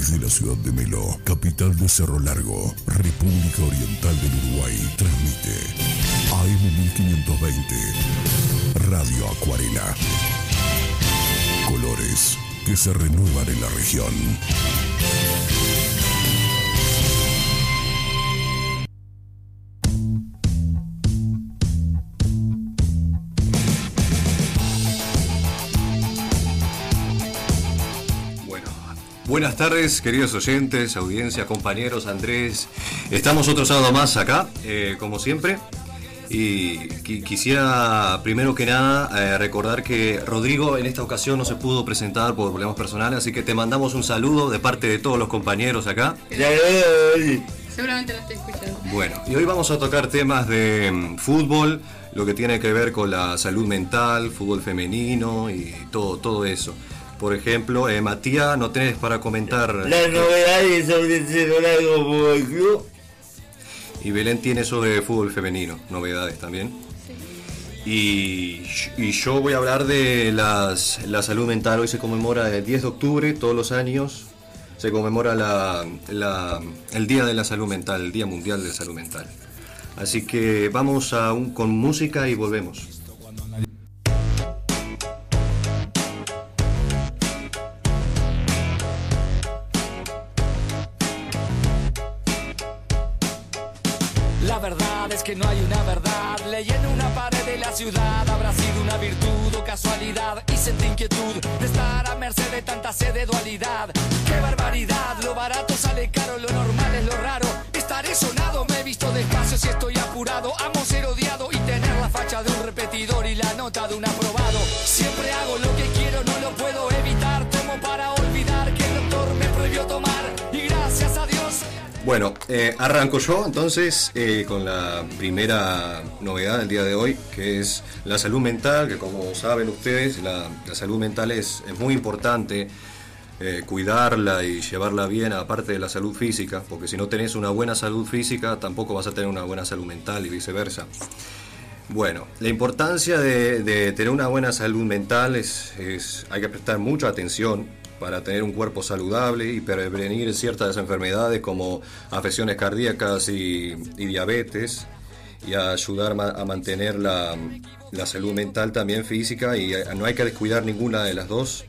Desde la ciudad de Melo, capital de Cerro Largo, República Oriental del Uruguay, transmite AM 1520, Radio Acuarela. Colores que se renuevan en la región. Buenas tardes, queridos oyentes, audiencia, compañeros, Andrés. Estamos otro sábado más acá, como siempre. Y quisiera, primero que nada, recordar que Rodrigo en esta ocasión no se pudo presentar por problemas personales, así que te mandamos un saludo de parte de todos los compañeros acá. Seguramente lo estoy escuchando. Bueno, y hoy vamos a tocar temas de fútbol, lo que tiene que ver con la salud mental, fútbol femenino y todo eso. Por ejemplo, Matías, ¿no tenés para comentar? Las novedades sobre el Cerro Largo Fútbol Club. Y Belén tiene sobre fútbol femenino, novedades también. Sí. Y yo voy a hablar de la salud mental. Hoy se conmemora el 10 de octubre, todos los años. Se conmemora el Día de la Salud Mental, el Día Mundial de la Salud Mental. Así que vamos con música y volvemos. Que no hay una verdad, leí en una pared de la ciudad, habrá sido una virtud o casualidad, y sentí inquietud de estar a merced de tanta sed de dualidad. ¡Qué barbaridad! Lo barato sale caro, lo normal es lo raro. Estaré sonado, me he visto despacio si estoy apurado. Amo ser odiado y tener la facha de un repetidor y la nota de un aprobado. Siempre hago lo que quiero, no lo puedo evitar. Tomo para olvidar que el doctor me prohibió tomar, y gracias a Dios. Bueno, arranco yo entonces con la primera novedad del día de hoy, que es la salud mental, que como saben ustedes, la salud mental es muy importante, cuidarla y llevarla bien, aparte de la salud física, porque si no tenés una buena salud física, tampoco vas a tener una buena salud mental y viceversa. Bueno, la importancia de tener una buena salud mental hay que prestar mucha atención para tener un cuerpo saludable y prevenir ciertas enfermedades como afecciones cardíacas y diabetes, y ayudar a mantener la salud mental también física, y no hay que descuidar ninguna de las dos.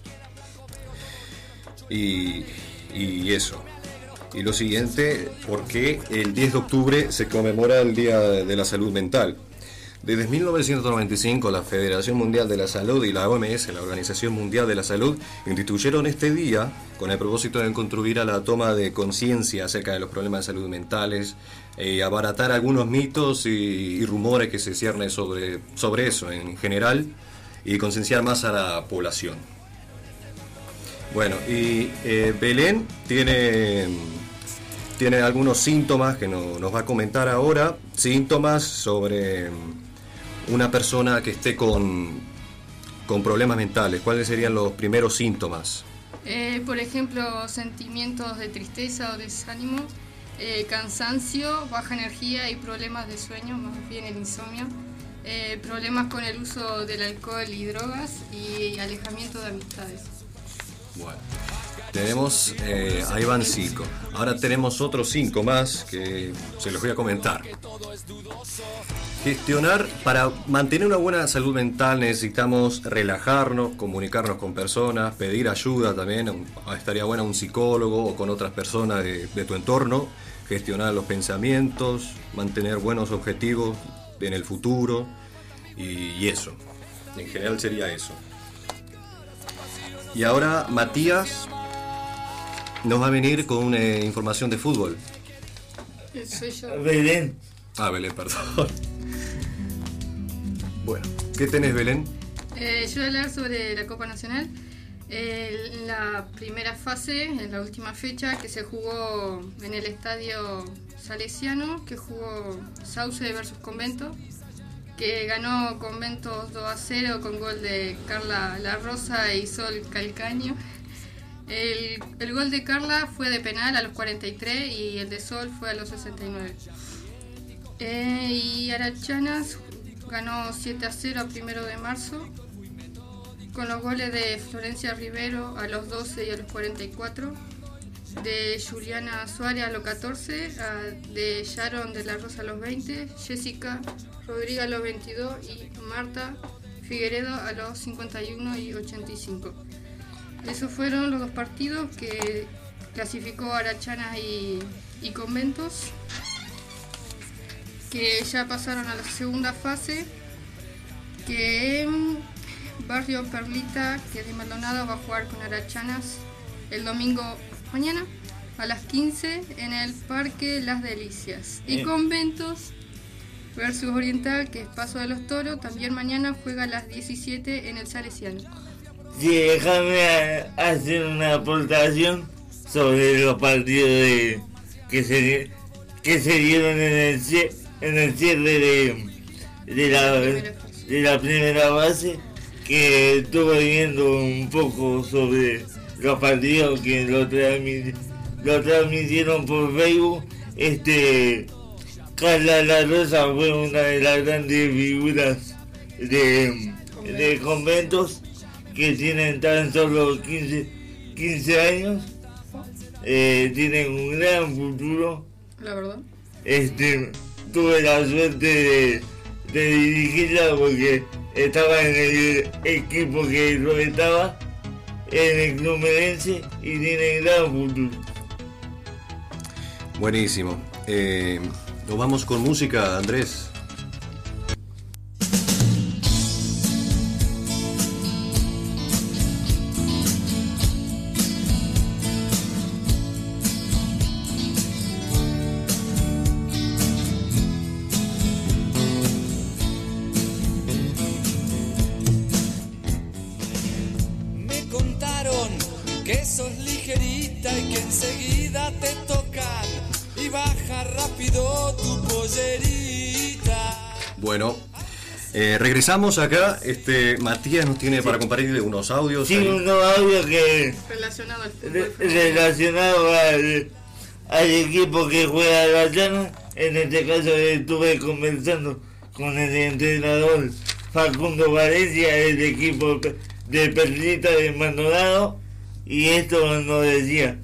Y eso. Y lo siguiente, ¿por qué el 10 de octubre se conmemora el Día de la Salud Mental? Desde 1995, la Federación Mundial de la Salud y la OMS, la Organización Mundial de la Salud, instituyeron este día con el propósito de contribuir a la toma de conciencia acerca de los problemas de salud mentales, abaratar algunos mitos y rumores que se ciernen sobre eso en general, y concienciar más a la población. Bueno, y Belén tiene algunos síntomas que nos va a comentar ahora, síntomas sobre una persona que esté con problemas mentales. ¿Cuáles serían los primeros síntomas? Por ejemplo, sentimientos de tristeza o desánimo, cansancio, baja energía y problemas de sueño, más bien el insomnio, problemas con el uso del alcohol y drogas y alejamiento de amistades. Bueno, tenemos, ahí van 5. Ahora tenemos otros 5 más que se los voy a comentar. Para mantener una buena salud mental necesitamos relajarnos, comunicarnos con personas, pedir ayuda también, estaría bueno un psicólogo o con otras personas de tu entorno, gestionar los pensamientos, mantener buenos objetivos en el futuro y eso, en general sería eso. Y ahora Matías nos va a venir con una información de fútbol. Soy yo. Belén. Belén, perdón. Bueno, ¿qué tenés, Belén? Yo voy a hablar sobre la Copa Nacional. En la primera fase, en la última fecha, que se jugó en el estadio Salesiano, que jugó Sauce versus Convento, que ganó Convento 2-0 con gol de Carla La Rosa y Sol Calcaño. El gol de Carla fue de penal a los 43 y el de Sol fue a los 69. Y Arachanas ganó 7-0 a 1 de marzo con los goles de Florencia Rivero a los 12 y a los 44 de Juliana Suárez a los 14, de Sharon de la Rosa a los 20, Jessica Rodríguez a los 22 y Marta Figueredo a los 51 y 85. Esos fueron los dos partidos que clasificó Arachanas y Conventos, que ya pasaron a la segunda fase, que Barrio Perlita, que es de Maldonado, va a jugar con Arachanas el domingo mañana a las 15 en el Parque Las Delicias. Y Conventos versus Oriental, que es Paso de los Toros, también mañana juega a las 17 en el Salesiano. Sí, déjame hacer una aportación sobre los partidos que se dieron en el cierre de la primera base, que estuve viendo un poco sobre los partidos que lo transmitieron por Facebook. Carla La Rosa fue una de las grandes figuras de Conventos, que tienen tan solo 15 años. Tienen un gran futuro. La verdad. Tuve la suerte de dirigirla porque estaba en el equipo que lo estaba, en el Club Merense, y tienen gran futuro. Buenísimo. Nos vamos con música, Andrés. Me contaron que sos ligerita y que enseguida te tocan y baja rápido tu pollerita. Bueno, regresamos acá. Matías nos tiene para compartir unos audios. Sí, unos audios que Relacionado al fútbol. relacionado al equipo que juega Arachanas. En este caso estuve conversando con el entrenador Facundo Valencia del equipo de Perlita de Maldonado, y esto nos decía.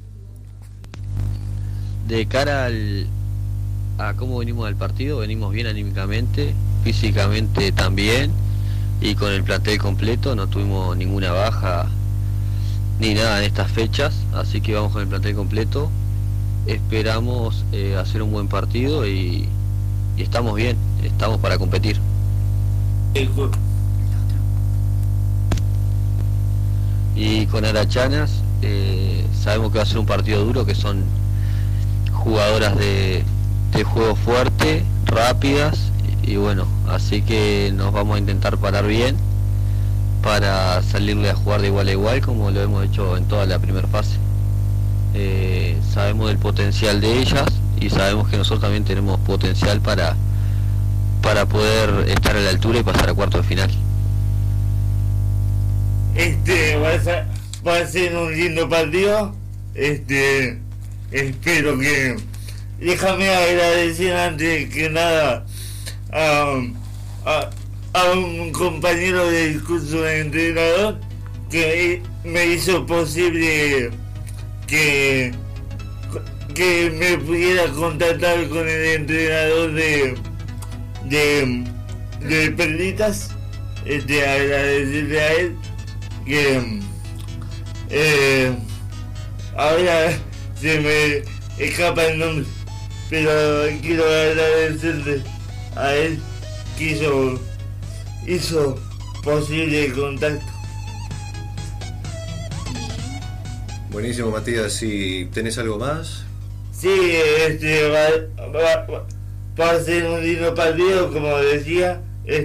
De cara a cómo venimos del partido, venimos bien anímicamente, físicamente también, y con el plantel completo, no tuvimos ninguna baja ni nada en estas fechas, así que vamos con el plantel completo. Esperamos hacer un buen partido y estamos bien, estamos para competir. Y con Arachanas sabemos que va a ser un partido duro, que son jugadoras de juego fuerte, rápidas, y bueno, así que nos vamos a intentar parar bien para salirle a jugar de igual a igual, como lo hemos hecho en toda la primera fase. Sabemos del potencial de ellas y sabemos que nosotros también tenemos potencial para poder estar a la altura y pasar a cuarto de final. Va a ser un lindo partido. Espero que... Déjame agradecer antes que nada a un compañero del curso de entrenador que me hizo posible que me pudiera contactar con el entrenador de Perlitas. Agradecerle a él que ahora se me escapa el nombre, pero quiero agradecerle a él que hizo posible el contacto. Buenísimo, Matías. Si tenés algo más. Sí, va a ser un lindo partido, como decía.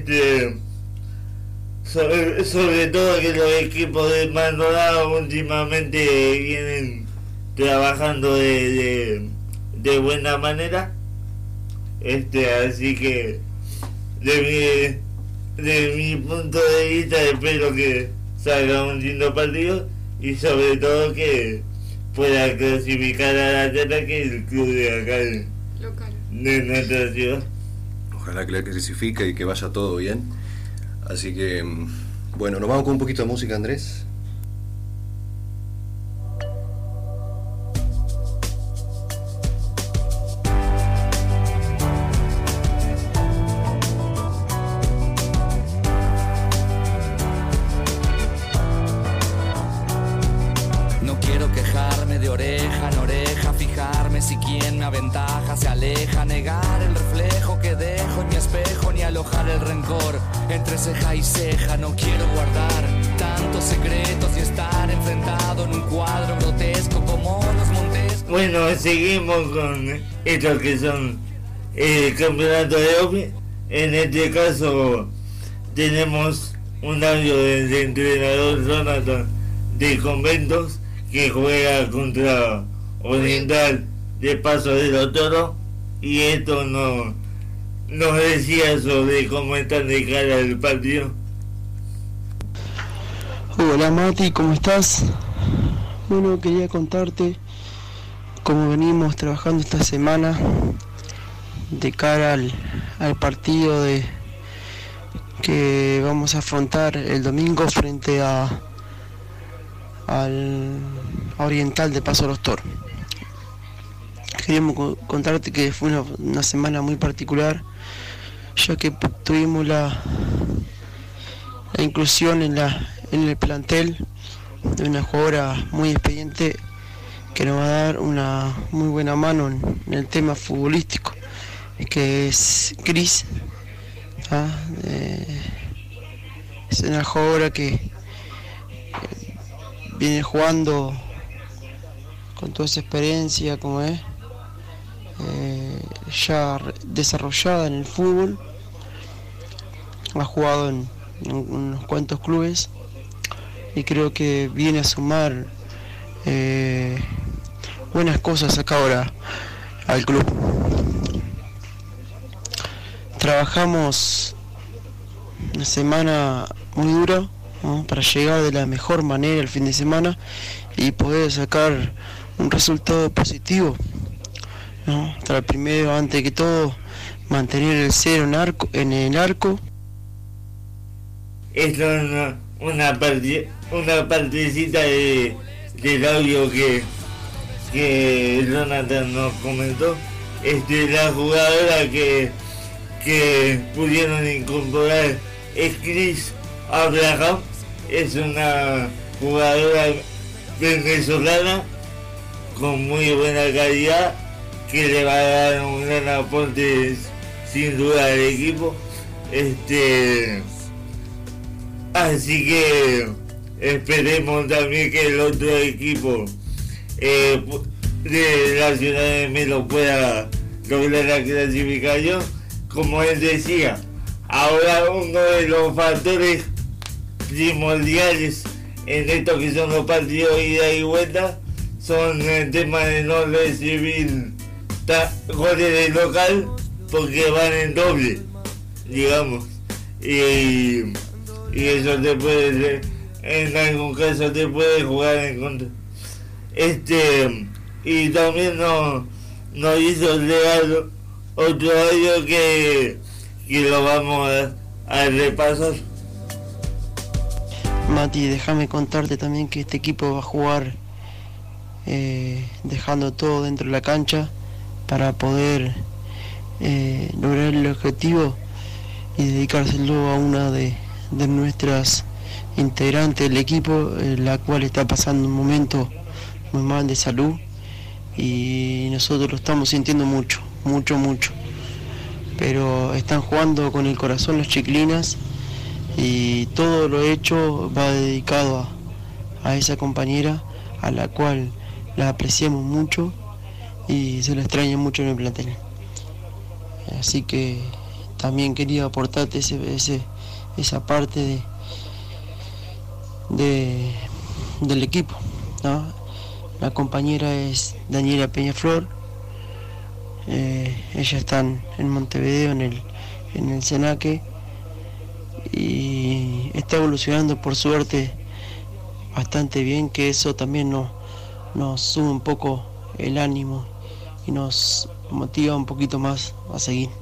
Sobre todo que los equipos de Maldonado últimamente vienen trabajando de buena manera. Así que de mi punto de vista espero que salga un lindo partido, y sobre todo que pueda clasificar a la Tierra, que es el club de acá de nuestra ciudad. Ojalá que la clasifique y que vaya todo bien. Así que, bueno, nos vamos con un poquito de música, Andrés. puedo quejarme de oreja en oreja, fijarme si quien me aventaja se aleja, negar el reflejo que dejo en mi espejo, ni alojar el rencor entre ceja y ceja. No quiero guardar tantos secretos y estar enfrentado en un cuadro grotesco como los Montes. Bueno, seguimos con estos que son el campeonato de OPI. En este caso tenemos un audio del entrenador Jonathan de Conventos, que juega contra Oriental de Paso de los Toros, y esto nos decía sobre cómo están de cara al partido. Hola Mati, ¿cómo estás? Bueno, quería contarte cómo venimos trabajando esta semana de cara al partido que vamos a afrontar el domingo frente a Oriental de Paso de los Toros. Queríamos contarte que fue una semana muy particular, ya que tuvimos la inclusión en el plantel de una jugadora muy experiente que nos va a dar una muy buena mano en el tema futbolístico, que es Cris. Es una jugadora que viene jugando con toda esa experiencia, como es, ya desarrollada en el fútbol. Ha jugado en unos cuantos clubes y creo que viene a sumar buenas cosas acá ahora al club. Trabajamos una semana muy dura, ¿no?, para llegar de la mejor manera el fin de semana y poder sacar un resultado positivo, ¿no? Para primero, antes que todo, mantener el cero en el arco. Esto es una partecita del audio que Jonathan nos comentó. La jugadora que pudieron incorporar es Cris Abraham. Es una jugadora venezolana con muy buena calidad, que le va a dar un gran aporte sin duda al equipo. Así que esperemos también que el otro equipo de la ciudad de Melo pueda lograr la clasificación. Como él decía, ahora uno de los factores primordiales en esto que son los partidos de ida y vuelta son el tema de no recibir goles de local, porque van en doble, digamos, y eso te puede, en algún caso te puede jugar en contra. Y también nos hizo llegar otro audio que lo vamos a repasar. Mati, déjame contarte también que este equipo va a jugar dejando todo dentro de la cancha para poder lograr el objetivo y dedicárselo a una de nuestras integrantes del equipo, la cual está pasando un momento muy mal de salud, y nosotros lo estamos sintiendo mucho, pero están jugando con el corazón las chiquilinas, y todo lo hecho va dedicado a esa compañera, a la cual la apreciamos mucho y se la extraña mucho en el plantel. Así que también quería aportarte esa parte del equipo, ¿no? La compañera es Daniela Peñaflor. Ella está en Montevideo, en el Senaque, y está evolucionando por suerte bastante bien, que eso también nos sube un poco el ánimo y nos motiva un poquito más a seguir.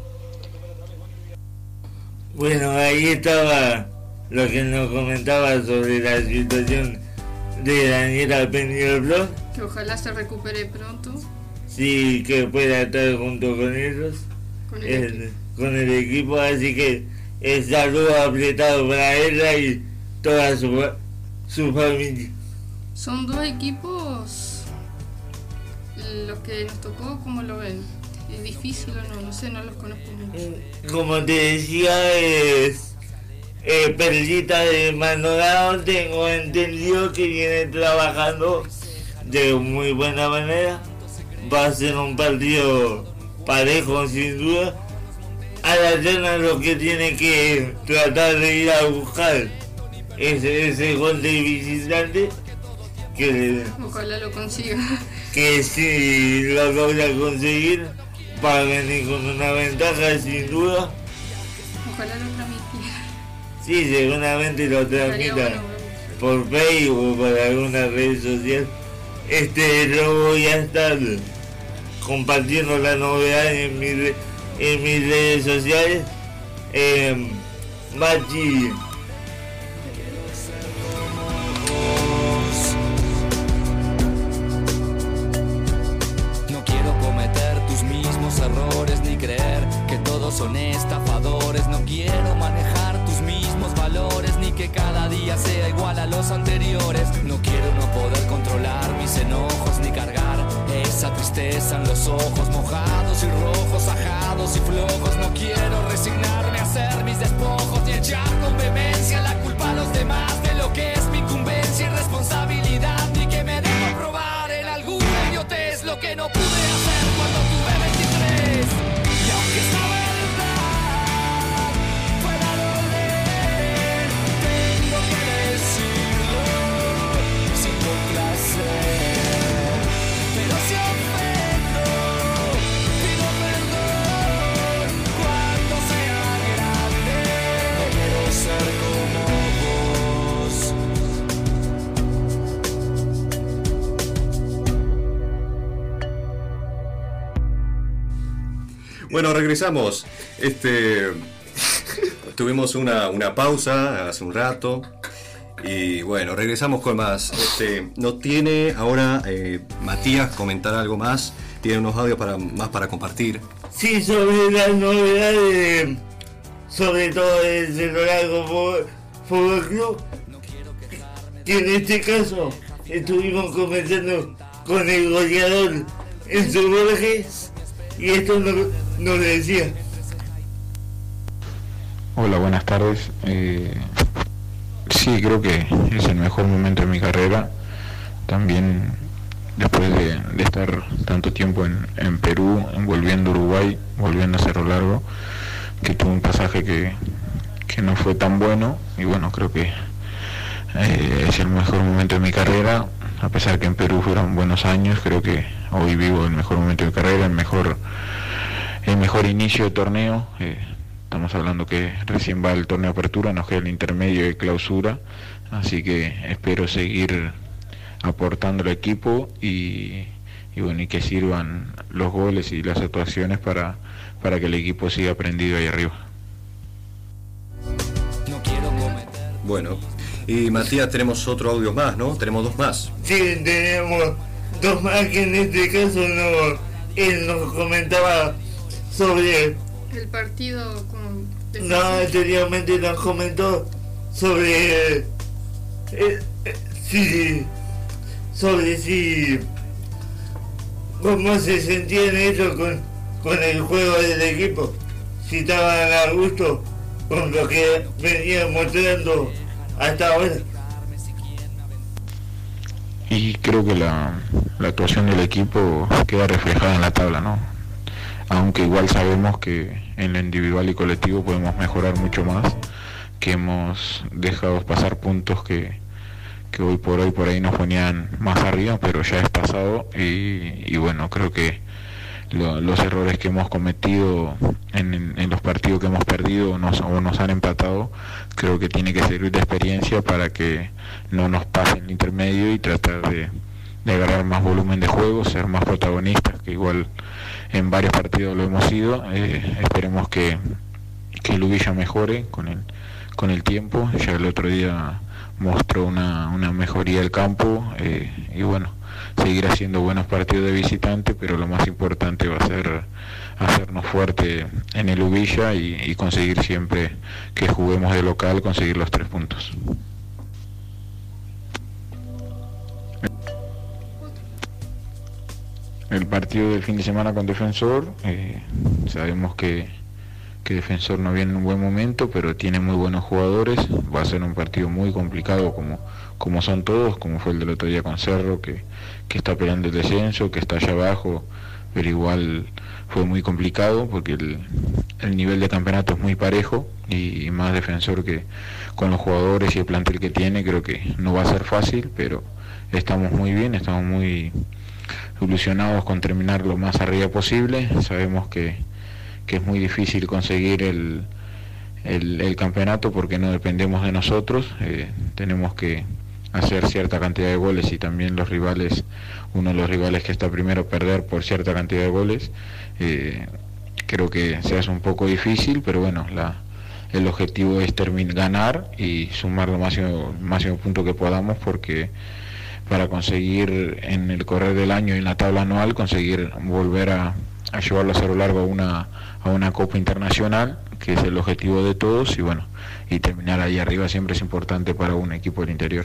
Bueno, ahí estaba lo que nos comentaba sobre la situación de Daniela Peñaflor. Que ojalá se recupere pronto. Sí, que pueda estar junto con ellos, con el equipo, así que el saludo apretado para ella y toda su familia. Son dos equipos los que nos tocó, ¿cómo lo ven? ¿Es difícil o no? No sé, no los conozco mucho. Como te decía, es Perlita de Maldonado. Tengo entendido que viene trabajando de muy buena manera. Va a ser un partido parejo sin duda. A la Llana lo que tiene que tratar de ir a buscar es ese gol de visitante, que Ojalá lo consiga. que si lo logra conseguir va a venir con una ventaja sin duda. Ojalá lo transmitiera. Sí, seguramente lo Estaría transmita bueno. por Facebook o por alguna red social. Lo voy a estar compartiendo la novedad en mis redes sociales. Machi, No quiero cometer tus mismos errores ni creer que todos son estafadores. No quiero manejar tus mismos valores ni que cada día sea igual a los anteriores. No quiero no poder controlar mis enojos ni cargar esa tristeza en los ojos mojados y rojos, ajados y flojos. No quiero resignarme a hacer mis despojos ni echar con vehemencia la culpa a los demás de lo que es mi incumbencia y responsabilidad, ni que me debo probar en alguna idiotez lo que no pude hacer cuando tuve 23. Y aunque esta verdad pueda doler, tengo que decirlo sin complacer. Pero si ofendo, pido perdón cuando sea grande. No quiero ser como vos. Bueno, regresamos. Tuvimos una pausa hace un rato. Y bueno, regresamos con más. ¿No tiene ahora Matías comentar algo más? ¿Tiene unos audios para compartir? sí, sobre las novedades, sobre todo el Cerro Largo Fútbol Club, que en este caso estuvimos conversando con el goleador Enzo Borges y esto nos decía. Hola, buenas tardes. Sí, creo que es el mejor momento de mi carrera. También después de estar tanto tiempo en Perú, volviendo a Uruguay, volviendo a Cerro Largo, que tuve un pasaje que no fue tan bueno. Y bueno, creo que es el mejor momento de mi carrera. A pesar que en Perú fueron buenos años, creo que hoy vivo el mejor momento de mi carrera, el mejor inicio de torneo. Estamos hablando que recién va el torneo de apertura, nos queda el intermedio de clausura, así que espero seguir aportando al equipo y bueno, y que sirvan los goles y las actuaciones para que el equipo siga prendido ahí arriba. Bueno, y Matías, tenemos otro audio más, ¿no? Tenemos dos más. Sí, tenemos dos más que en este caso él nos comentaba sobre... El partido con... No, anteriormente nos comentó sobre cómo se sentían ellos con el juego del equipo, si estaban a gusto con lo que venían mostrando hasta ahora. Y creo que la actuación del equipo queda reflejada en la tabla, ¿no? Aunque igual sabemos que en lo individual y colectivo podemos mejorar mucho más, que hemos dejado pasar puntos que hoy por ahí nos ponían más arriba, pero ya es pasado y bueno, creo que los errores que hemos cometido en los partidos que hemos perdido o nos han empatado, creo que tiene que servir de experiencia para que no nos pase en el intermedio y tratar de agarrar más volumen de juego, ser más protagonistas, que igual en varios partidos lo hemos sido. Esperemos que el Ubilla mejore con el tiempo. Ya el otro día mostró una mejoría del campo y bueno, seguir haciendo buenos partidos de visitante, pero lo más importante va a ser hacernos fuerte en el Ubilla y conseguir siempre que juguemos de local, conseguir los 3 puntos. El partido del fin de semana con Defensor, sabemos que Defensor no viene en un buen momento, pero tiene muy buenos jugadores. Va a ser un partido muy complicado como son todos, como fue el del otro día con Cerro, que está peleando el descenso, que está allá abajo, pero igual fue muy complicado porque el nivel de campeonato es muy parejo, y más Defensor, que con los jugadores y el plantel que tiene, creo que no va a ser fácil, pero estamos muy bien, estamos muy ilusionados con terminar lo más arriba posible. Sabemos que es muy difícil conseguir el campeonato porque no dependemos de nosotros, tenemos que hacer cierta cantidad de goles, y también los rivales, uno de los rivales que está primero, perder por cierta cantidad de goles. Creo que se hace un poco difícil, pero bueno, el objetivo es ganar y sumar lo máximo punto que podamos, porque para conseguir en el correr del año y en la tabla anual, conseguir volver a llevarlo a Cerro Largo a una Copa Internacional, que es el objetivo de todos, y bueno, y terminar ahí arriba siempre es importante para un equipo del interior.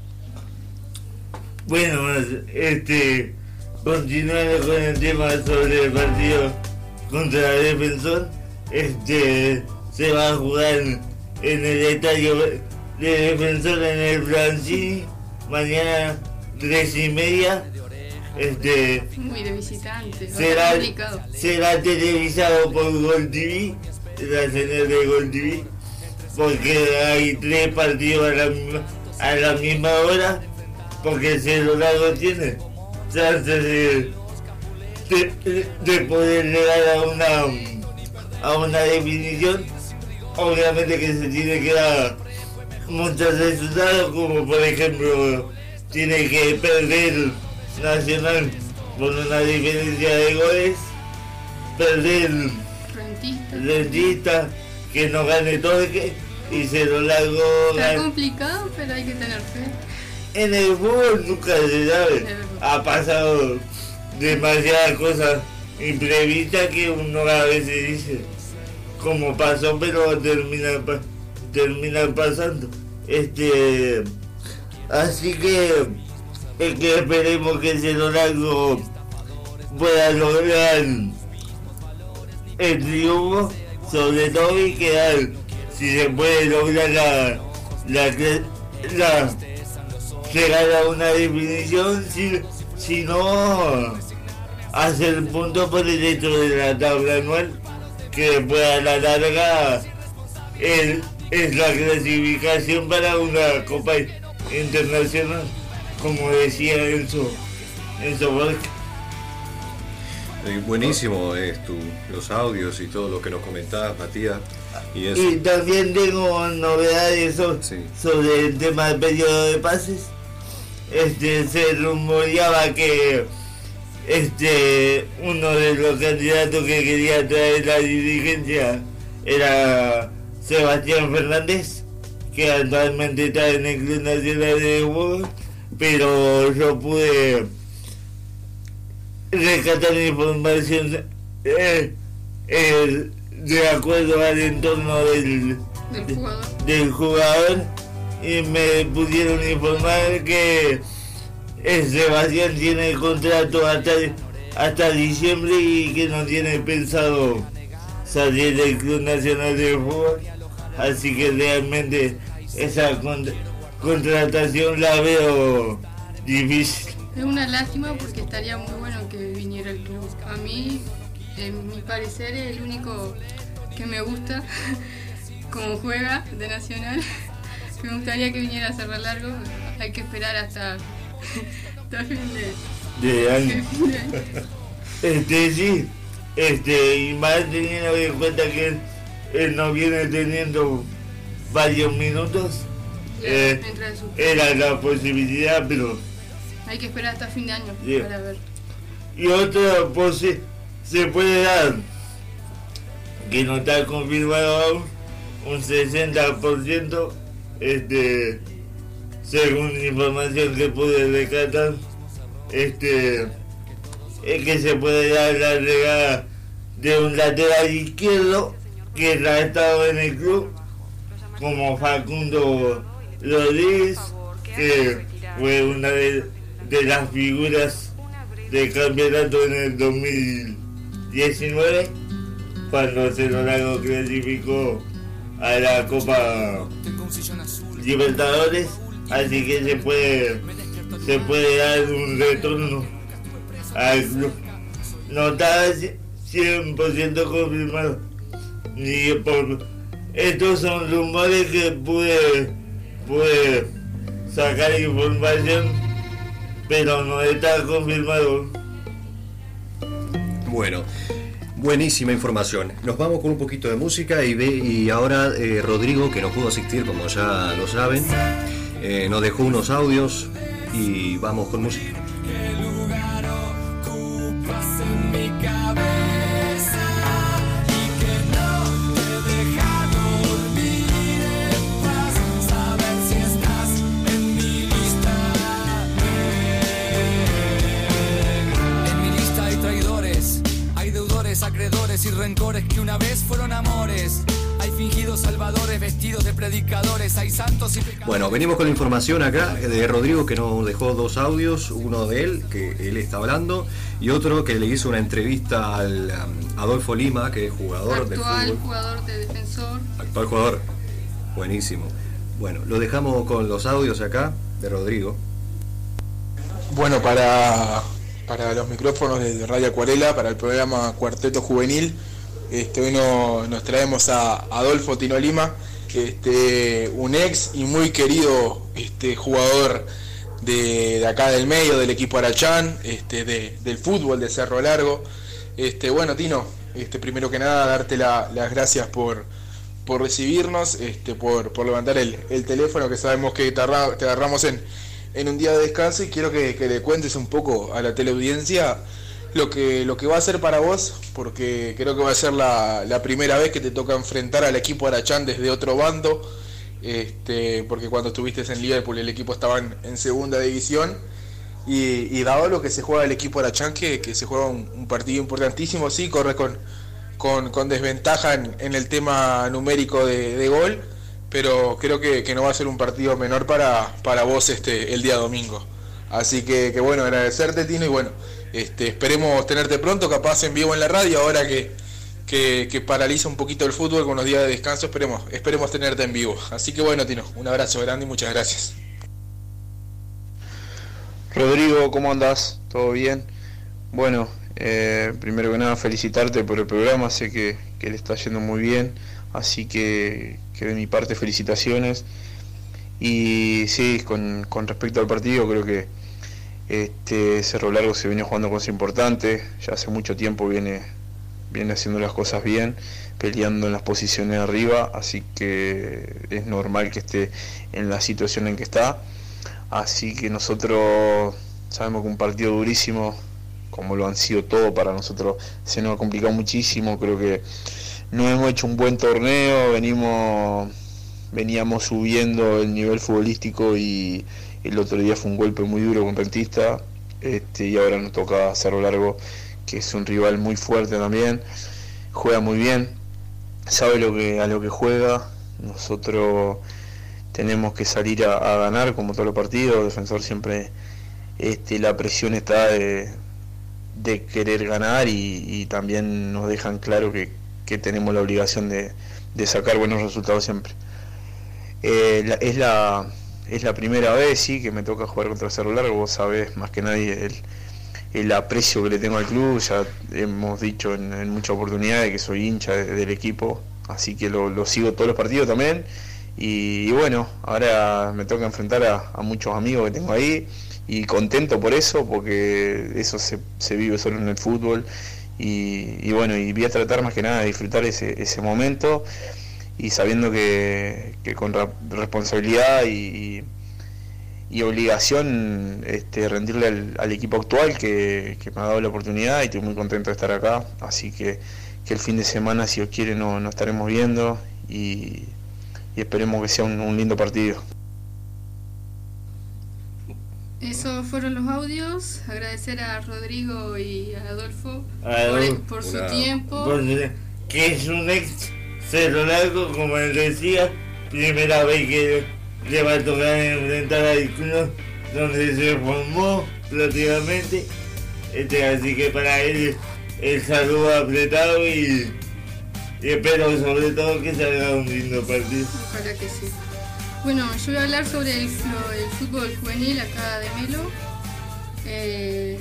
Bueno, continuando con el tema sobre el partido contra Defensor, se va a jugar en el estadio de Defensor, en el Francini, mañana 3:30. Muy de visitantes, será televisado por Gol TV, la señal de Gol TV, porque hay 3 partidos a la misma hora, porque Cerro Largo tiene chances de poder llegar a una definición. Obviamente que se tiene que dar muchos resultados, como por ejemplo tiene que perder Nacional por una diferencia de goles, perder Rentista, que no gane Torque, y Cerro Largo. Está complicado, pero hay que tener fe. En el fútbol nunca se sabe, ha pasado demasiadas cosas imprevistas que uno a veces dice cómo pasó, pero termina pasando. Así que esperemos que Cerro Largo pueda lograr el triunfo, sobre todo, y quedar, si se puede lograr llegar a una definición, si no hacer puntos por el hecho de la tabla anual, que después a la larga es la clasificación para una Copa Internacional, como decía Enzo Borges. Buenísimo los audios y todo lo que nos comentabas, Matías. Y también tengo novedades sobre el tema del periodo de pases. Se rumoreaba que uno de los candidatos que quería traer la dirigencia era Sebastián Fernández, que actualmente está en el Club Nacional de Fútbol, pero yo pude rescatar información de acuerdo al entorno del jugador, y me pudieron informar que Sebastián tiene el contrato hasta diciembre y que no tiene pensado salir del Club Nacional de Fútbol, así que realmente esa contratación la veo difícil. Es una lástima porque estaría muy bueno que viniera el club. A mí, en mi parecer, es el único que me gusta como juega de Nacional. Me gustaría que viniera a Cerro Largo. Hay que esperar hasta fin de año. Sí, y más teniendo en cuenta que él no viene teniendo varios minutos, era la posibilidad, pero hay que esperar hasta fin de año para ver. Y otra se puede dar, que no está confirmado aún, un 60%, según información que pude rescatar, es que se puede dar la llegada de un lateral izquierdo que ha estado en el club, como Facundo Rodríguez, que fue una de de las figuras del campeonato en el 2019, cuando Cerro Largo clasificó a la Copa Libertadores, así que se puede dar un retorno al club. No está 100% confirmado, ni por estos son rumores que pude sacar información, pero no está confirmado. Bueno, buenísima información. Nos vamos con un poquito de música y ahora Rodrigo, que no pudo asistir, como ya lo saben, nos dejó unos audios y vamos con música. Acreedores y rencores que una vez fueron amores. Hay fingidos salvadores vestidos de predicadores. Hay santos y pecadores. Bueno, venimos con la información acá de Rodrigo, que nos dejó dos audios. Uno de él, que él está hablando, y otro que le hizo una entrevista al Adolfo Lima, que es jugador de fútbol. Actual jugador de Defensor. Actual jugador. Buenísimo. Bueno, lo dejamos con los audios acá de Rodrigo. Bueno, para los micrófonos de Radio Acuarela, para el programa Cuarteto Juvenil, hoy nos traemos a Adolfo Tino Lima, un ex y muy querido jugador de acá del medio, del equipo Arachán, del fútbol de Cerro Largo. Bueno, Tino, primero que nada darte las gracias por recibirnos, por levantar el teléfono, que sabemos que te agarramos en un día de descanso, y quiero que le cuentes un poco a la teleaudiencia lo que va a ser para vos, porque creo que va a ser la primera vez que te toca enfrentar al equipo Arachán desde otro bando, porque cuando estuviste en Liverpool el equipo estaba en segunda división, y dado lo que se juega el equipo Arachán, que se juega un partido importantísimo, sí, corre con desventaja en el tema numérico de gol, pero creo que no va a ser un partido menor para vos el día domingo. Así que bueno, agradecerte, Tino, y bueno, esperemos tenerte pronto, capaz en vivo en la radio, ahora que paraliza un poquito el fútbol con los días de descanso, esperemos tenerte en vivo. Así que bueno, Tino, un abrazo grande y muchas gracias. Rodrigo, ¿cómo andás? ¿Todo bien? Bueno, primero que nada felicitarte por el programa, sé que le está yendo muy bien, así que de mi parte felicitaciones. Y sí, con respecto al partido, creo que Cerro Largo se viene jugando cosas importantes, ya hace mucho tiempo viene haciendo las cosas bien, peleando en las posiciones de arriba, así que es normal que esté en la situación en que está. Así que nosotros sabemos que un partido durísimo, como lo han sido todos para nosotros, se nos ha complicado muchísimo. Creo que no hemos hecho un buen torneo, veníamos subiendo el nivel futbolístico, y el otro día fue un golpe muy duro con Rentistas, y ahora nos toca Cerro Largo, que es un rival muy fuerte también, juega muy bien, sabe a lo que juega. Nosotros tenemos que salir a ganar como todos los partidos. Defensor siempre la presión está de querer ganar, y también nos dejan claro que tenemos la obligación de sacar buenos resultados siempre. Es la primera vez, sí, que me toca jugar contra Cerro Largo. Vos sabés más que nadie el aprecio que le tengo al club, ya hemos dicho en muchas oportunidades que soy hincha del equipo, así que lo sigo todos los partidos también. Y bueno, ahora me toca enfrentar a muchos amigos que tengo ahí, y contento por eso, porque eso se vive solo en el fútbol, y bueno, y voy a tratar más que nada de disfrutar ese momento, y sabiendo que con responsabilidad y obligación rendirle al equipo actual que me ha dado la oportunidad, y estoy muy contento de estar acá. Así que el fin de semana, si Dios quiere, nos estaremos viendo, y esperemos que sea un lindo partido. Esos fueron los audios. Agradecer a Rodrigo y a Adolfo por su tiempo. Que es un ex Cerro Largo, como él decía, primera vez que le va a tocar enfrentar al club donde se formó, prácticamente. Así que para él el saludo apretado y espero sobre todo que salga un lindo partido. Ojalá que sí. Bueno, yo voy a hablar sobre el fútbol juvenil acá de Melo. El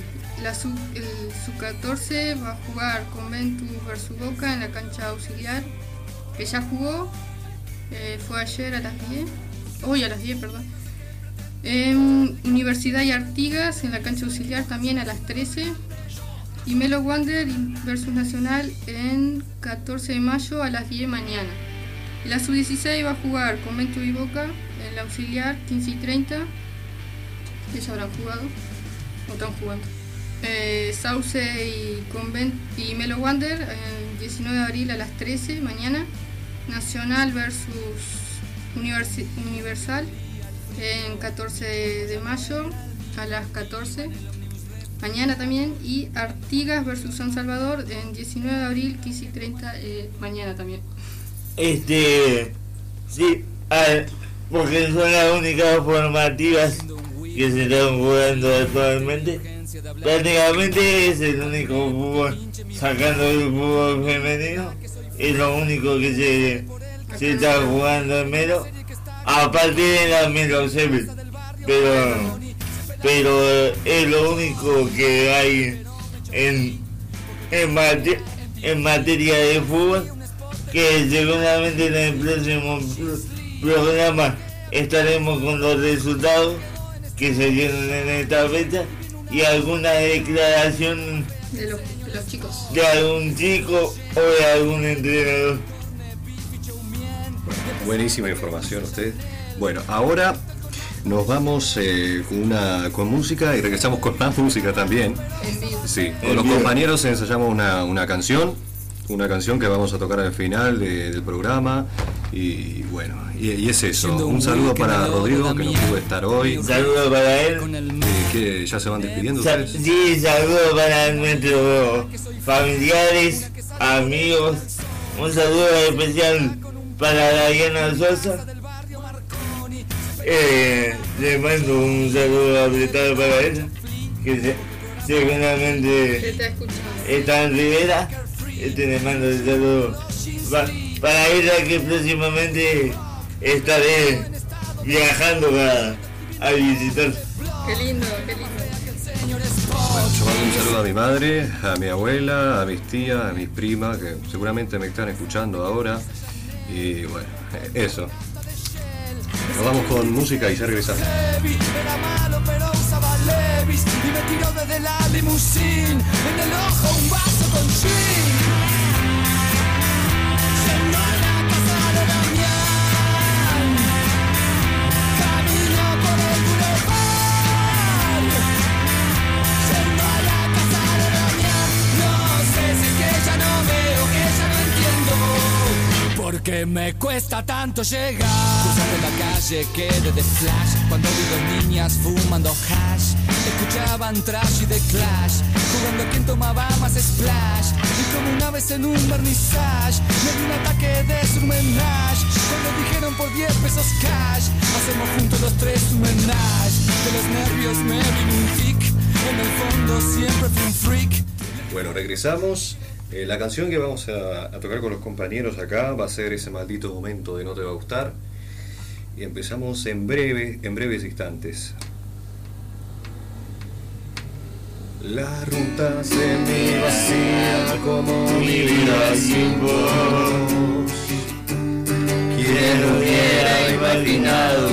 Sub-14 va a jugar Conventus versus Boca en la cancha auxiliar, que ya jugó, fue ayer a las 10, hoy a las 10, perdón. Universidad y Artigas en la cancha auxiliar también a las 13. Y Melo Wander versus Nacional en 14 de mayo a las 10 mañana. La Sub-16 va a jugar Conventus y Boca en la auxiliar 15:30. Ellos habrán jugado o están jugando. Sauce y Melo Wander el 19 de abril a las 13 mañana. Nacional versus Universal en 14 de mayo a las 14 mañana también. Y Artigas versus San Salvador en 19 de abril 15:30 mañana también. Sí, porque son las únicas formativas que se están jugando actualmente. Prácticamente es el único fútbol, sacando el fútbol femenino, es lo único que se está jugando en Melo, aparte de la Melo Seven, pero es lo único que hay en materia de fútbol, que seguramente en el próximo programa estaremos con los resultados que se dieron en esta fecha y alguna declaración de los chicos, de algún chico o de algún entrenador. Buenísima información usted. Bueno, ahora nos vamos con música y regresamos con más música también. Sí, con los compañeros ensayamos una canción que vamos a tocar al final del programa. Y bueno, y es eso. Un saludo para Rodrigo, que no pudo estar hoy. Un saludo para él. Que ya se van despidiendo ustedes. Sí, saludo para nuestros familiares, amigos. Un saludo especial para Diana Sosa. Le mando un saludo apretado para ella, que seguramente está en Rivera. Le mando el saludo para ella, que próximamente estaré viajando a visitar. Qué lindo, qué lindo. Bueno, yo mando un saludo a mi madre, a mi abuela, a mis tías, a mis primas, que seguramente me están escuchando ahora. Y bueno, eso. Nos vamos con música y ya regresamos. Era malo pero usaba Levi's y me tiró desde la limusine. En el ojo un vaso con gin. Yendo a la casa de Damián, camino por el boulevard. Yendo a la casa de Damián, no sé si es que ya no veo, que ya no entiendo. Porque me cuesta tanto llegar. Cruzando la calle quedé de flash cuando vi dos niñas fumando hash. Escuchaban trash y The Clash, jugando a quien tomaba más splash. Y como una vez en un vernissage me di un ataque de surmenage. Cuando dijeron por 10 pesos cash, hacemos juntos los tres un menage. De los nervios me vino un tic, en el fondo siempre fui un freak. Bueno, regresamos. La canción que vamos a tocar con los compañeros acá va a ser Ese maldito momento de No te va a gustar. Y empezamos en breves instantes. La ruta se me vacía como mi vida sin vos. Quién hubiera imaginado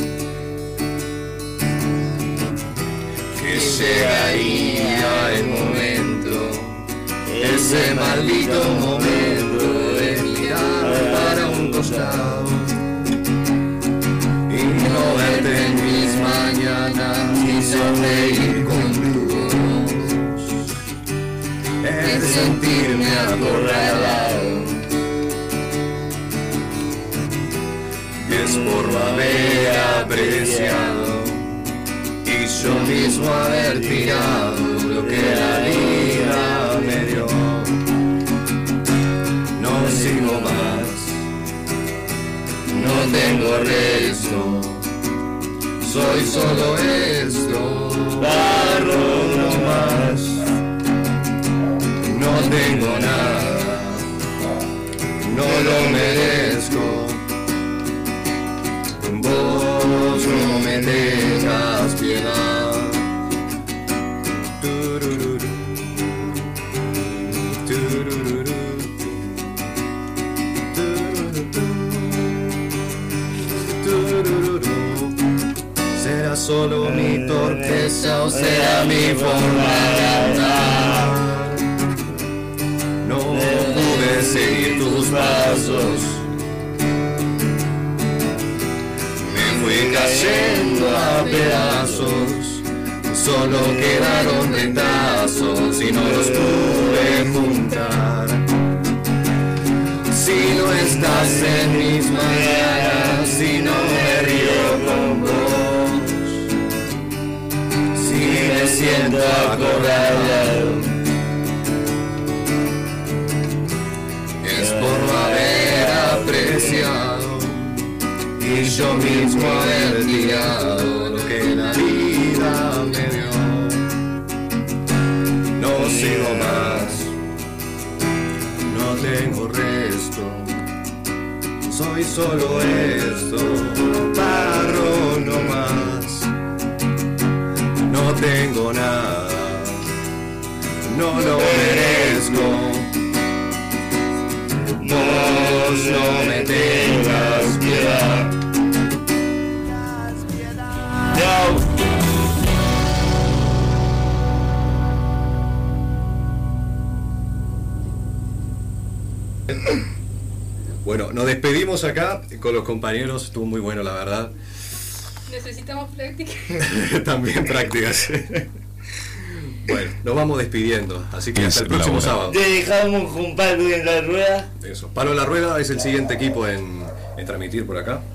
que llegaría el momento, ese maldito momento de mirar para un costado y no verte en mis mañanas y sonreír con tu voz, es sentirme acorralado, y es por no haber apreciado y yo mismo haber tirado lo que la vida me dio. No sigo más, no tengo resto, soy solo esto, barro nomás. No tengo nada, no lo merezco. Vos no me tengas piedad. ¿Será solo mi torpeza o será mi forma de andar? No pude seguir tus pasos, me fui cayendo a pedazos, solo quedaron retazos y no los pude juntar. Si no estás en mis mañanas, si no me río con vos, si me siento acorralado, es por no haber apreciado y yo mismo haber tirado lo que la vida me dio. No sigo más, no tengo resto, soy solo esto, barro nomás. No tengo nada, no lo merezco. Vos no me tengas piedad. Bueno, nos despedimos acá con los compañeros, estuvo muy bueno la verdad. Necesitamos práctica. También prácticas. Bueno, nos vamos despidiendo, así que hasta el próximo sábado. Te dejamos con Palo en la Rueda. Eso, Palo en la Rueda es el siguiente equipo en transmitir por acá.